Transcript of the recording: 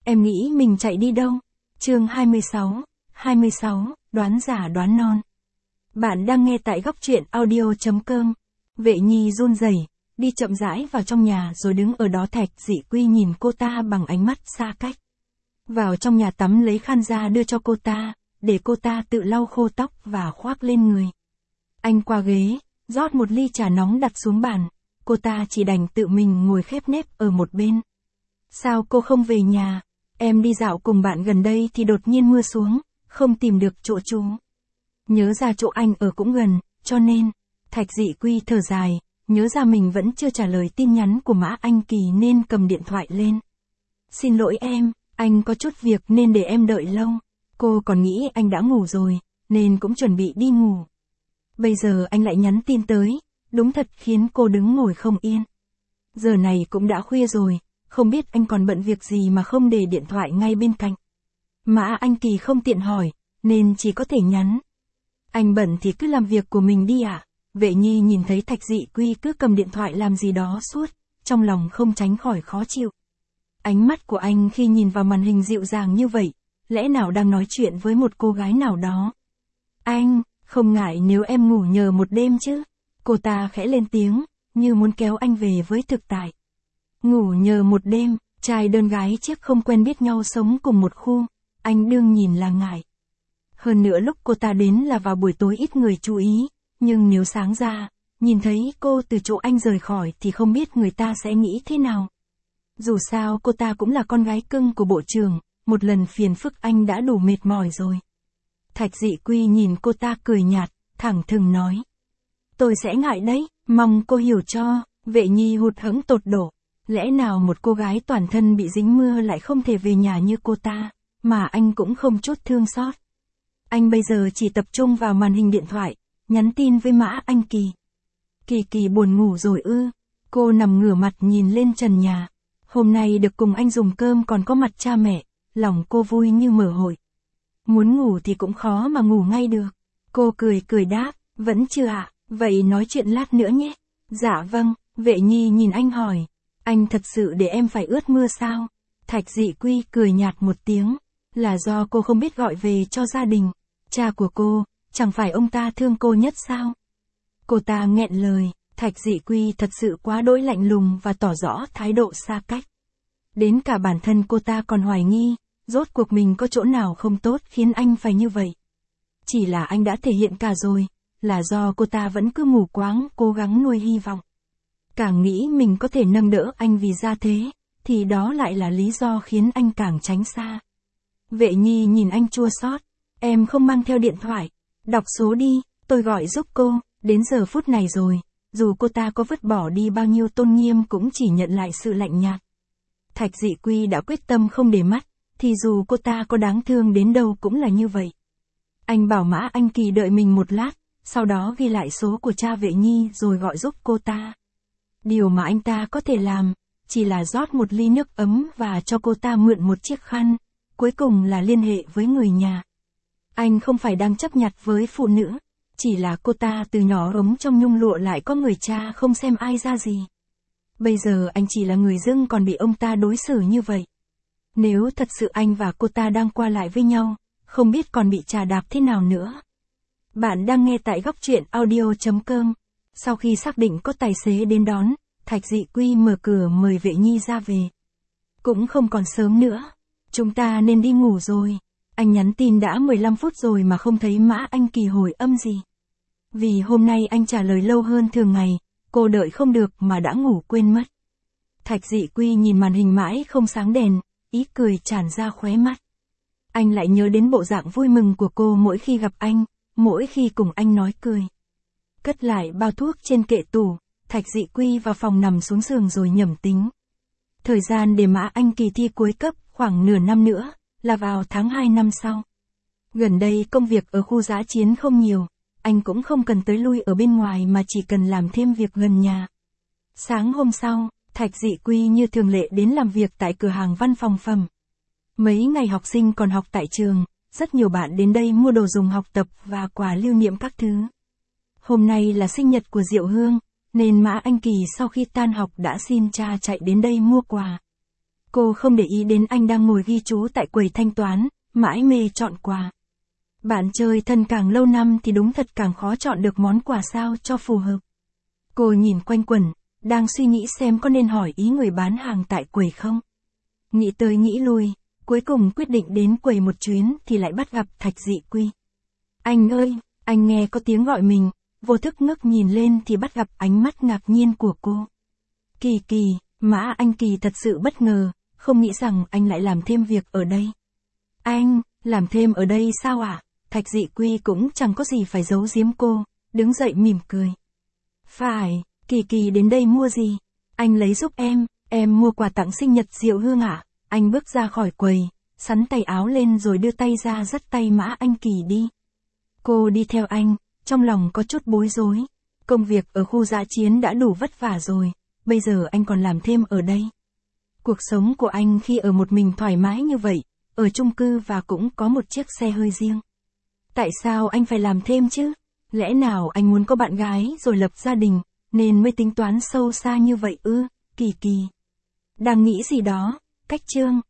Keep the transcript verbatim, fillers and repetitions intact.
Em nghĩ mình chạy đi đâu? Chương hai mươi sáu, hai mươi sáu, đoán giả đoán non. Bạn đang nghe tại góc truyện audio chấm com. Vệ Nhi run rẩy, đi chậm rãi vào trong nhà rồi đứng ở đó. Thạch Dị Quy nhìn cô ta bằng ánh mắt xa cách. Vào trong nhà tắm lấy khăn ra đưa cho cô ta, để cô ta tự lau khô tóc và khoác lên người. Anh qua ghế, rót một ly trà nóng đặt xuống bàn, cô ta chỉ đành tự mình ngồi khép nép ở một bên. Sao cô không về nhà? Em đi dạo cùng bạn gần đây thì đột nhiên mưa xuống, không tìm được chỗ trú. Nhớ ra chỗ anh ở cũng gần, cho nên, Thạch Dị Quy thở dài, nhớ ra mình vẫn chưa trả lời tin nhắn của Mã Anh Kỳ nên cầm điện thoại lên. Xin lỗi em, anh có chút việc nên để em đợi lâu. Cô còn nghĩ anh đã ngủ rồi, nên cũng chuẩn bị đi ngủ. Bây giờ anh lại nhắn tin tới, đúng thật khiến cô đứng ngồi không yên. Giờ này cũng đã khuya rồi, không biết anh còn bận việc gì mà không để điện thoại ngay bên cạnh. Mã Anh Kỳ không tiện hỏi, nên chỉ có thể nhắn. Anh bận thì cứ làm việc của mình đi ạ. À? Vệ Nhi nhìn thấy Thạch Dị Quy cứ cầm điện thoại làm gì đó suốt, trong lòng không tránh khỏi khó chịu. Ánh mắt của anh khi nhìn vào màn hình dịu dàng như vậy, lẽ nào đang nói chuyện với một cô gái nào đó. Anh, không ngại nếu em ngủ nhờ một đêm chứ? Cô ta khẽ lên tiếng, như muốn kéo anh về với thực tại. Ngủ nhờ một đêm, trai đơn gái chiếc không quen biết nhau sống cùng một khu, anh đương nhìn là ngại. Hơn nữa lúc cô ta đến là vào buổi tối ít người chú ý, nhưng nếu sáng ra, nhìn thấy cô từ chỗ anh rời khỏi thì không biết người ta sẽ nghĩ thế nào. Dù sao cô ta cũng là con gái cưng của bộ trưởng, một lần phiền phức anh đã đủ mệt mỏi rồi. Thạch Dị Quy nhìn cô ta cười nhạt, thẳng thừng nói. Tôi sẽ ngại đấy, mong cô hiểu cho. Vệ Nhi hụt hẫng tột đổ. Lẽ nào một cô gái toàn thân bị dính mưa lại không thể về nhà như cô ta, mà anh cũng không chút thương xót. Anh bây giờ chỉ tập trung vào màn hình điện thoại, nhắn tin với Mã Anh Kỳ. Kỳ Kỳ buồn ngủ rồi ư? Cô nằm ngửa mặt nhìn lên trần nhà. Hôm nay được cùng anh dùng cơm còn có mặt cha mẹ, lòng cô vui như mở hội. Muốn ngủ thì cũng khó mà ngủ ngay được. Cô cười cười đáp, vẫn chưa ạ, à? Vậy nói chuyện lát nữa nhé. Dạ vâng. Vệ Nhi nhìn anh hỏi. Anh thật sự để em phải ướt mưa sao? Thạch Dị Quy cười nhạt một tiếng. Là do cô không biết gọi về cho gia đình. Cha của cô, chẳng phải ông ta thương cô nhất sao? Cô ta nghẹn lời. Thạch Dị Quy thật sự quá đỗi lạnh lùng và tỏ rõ thái độ xa cách. Đến cả bản thân cô ta còn hoài nghi, rốt cuộc mình có chỗ nào không tốt khiến anh phải như vậy. Chỉ là anh đã thể hiện cả rồi, là do cô ta vẫn cứ mù quáng cố gắng nuôi hy vọng. Càng nghĩ mình có thể nâng đỡ anh vì ra thế, thì đó lại là lý do khiến anh càng tránh xa. Vệ Nhi nhìn anh chua xót, em không mang theo điện thoại, đọc số đi, tôi gọi giúp cô, đến giờ phút này rồi, dù cô ta có vứt bỏ đi bao nhiêu tôn nghiêm cũng chỉ nhận lại sự lạnh nhạt. Thạch Dị Quy đã quyết tâm không để mắt, thì dù cô ta có đáng thương đến đâu cũng là như vậy. Anh bảo Mã Anh Kỳ đợi mình một lát, sau đó ghi lại số của cha Vệ Nhi rồi gọi giúp cô ta. Điều mà anh ta có thể làm, chỉ là rót một ly nước ấm và cho cô ta mượn một chiếc khăn, cuối cùng là liên hệ với người nhà. Anh không phải đang chấp nhặt với phụ nữ, chỉ là cô ta từ nhỏ ấm trong nhung lụa lại có người cha không xem ai ra gì. Bây giờ anh chỉ là người dưng còn bị ông ta đối xử như vậy. Nếu thật sự anh và cô ta đang qua lại với nhau, không biết còn bị chà đạp thế nào nữa. Bạn đang nghe tại góc truyện audio chấm com. Sau khi xác định có tài xế đến đón, Thạch Dị Quy mở cửa mời Vệ Nhi ra về. Cũng không còn sớm nữa. Chúng ta nên đi ngủ rồi. Anh nhắn tin đã mười lăm phút rồi mà không thấy Mã Anh Kỳ hồi âm gì. Vì hôm nay anh trả lời lâu hơn thường ngày, cô đợi không được mà đã ngủ quên mất. Thạch Dị Quy nhìn màn hình mãi không sáng đèn, ý cười tràn ra khóe mắt. Anh lại nhớ đến bộ dạng vui mừng của cô mỗi khi gặp anh, mỗi khi cùng anh nói cười. Cất lại bao thuốc trên kệ tủ, Thạch Dị Quy vào phòng nằm xuống giường rồi nhẩm tính. Thời gian để Mã Anh Kỳ thi cuối cấp khoảng nửa năm nữa, là vào tháng hai năm sau. Gần đây công việc ở khu dã chiến không nhiều, anh cũng không cần tới lui ở bên ngoài mà chỉ cần làm thêm việc gần nhà. Sáng hôm sau, Thạch Dị Quy như thường lệ đến làm việc tại cửa hàng văn phòng phẩm. Mấy ngày học sinh còn học tại trường, rất nhiều bạn đến đây mua đồ dùng học tập và quà lưu niệm các thứ. Hôm nay là sinh nhật của Diệu Hương, nên Mã Anh Kỳ sau khi tan học đã xin cha chạy đến đây mua quà. Cô không để ý đến anh đang ngồi ghi chú tại quầy thanh toán, mãi mê chọn quà. Bạn chơi thân càng lâu năm thì đúng thật càng khó chọn được món quà sao cho phù hợp. Cô nhìn quanh quẩn, đang suy nghĩ xem có nên hỏi ý người bán hàng tại quầy không. Nghĩ tới nghĩ lui, cuối cùng quyết định đến quầy một chuyến thì lại bắt gặp Thạch Dị Quy. Anh ơi, anh nghe có tiếng gọi mình, vô thức ngước nhìn lên thì bắt gặp ánh mắt ngạc nhiên của cô. Kỳ Kỳ, Mã Anh Kỳ thật sự bất ngờ, không nghĩ rằng anh lại làm thêm việc ở đây. Anh, làm thêm ở đây sao ạ? À? Thạch Dị Quy cũng chẳng có gì phải giấu giếm cô, đứng dậy mỉm cười. Phải, Kỳ Kỳ đến đây mua gì? Anh lấy giúp em, em mua quà tặng sinh nhật Diệu Hương ạ. À? Anh bước ra khỏi quầy, sắn tay áo lên rồi đưa tay ra dắt tay Mã Anh Kỳ đi. Cô đi theo anh, trong lòng có chút bối rối. Công việc ở khu dã chiến đã đủ vất vả rồi, bây giờ anh còn làm thêm ở đây. Cuộc sống của anh khi ở một mình thoải mái như vậy, ở chung cư và cũng có một chiếc xe hơi riêng. Tại sao anh phải làm thêm chứ? Lẽ nào anh muốn có bạn gái rồi lập gia đình, nên mới tính toán sâu xa như vậy ư? Kỳ Kỳ đang nghĩ gì đó, cách chương,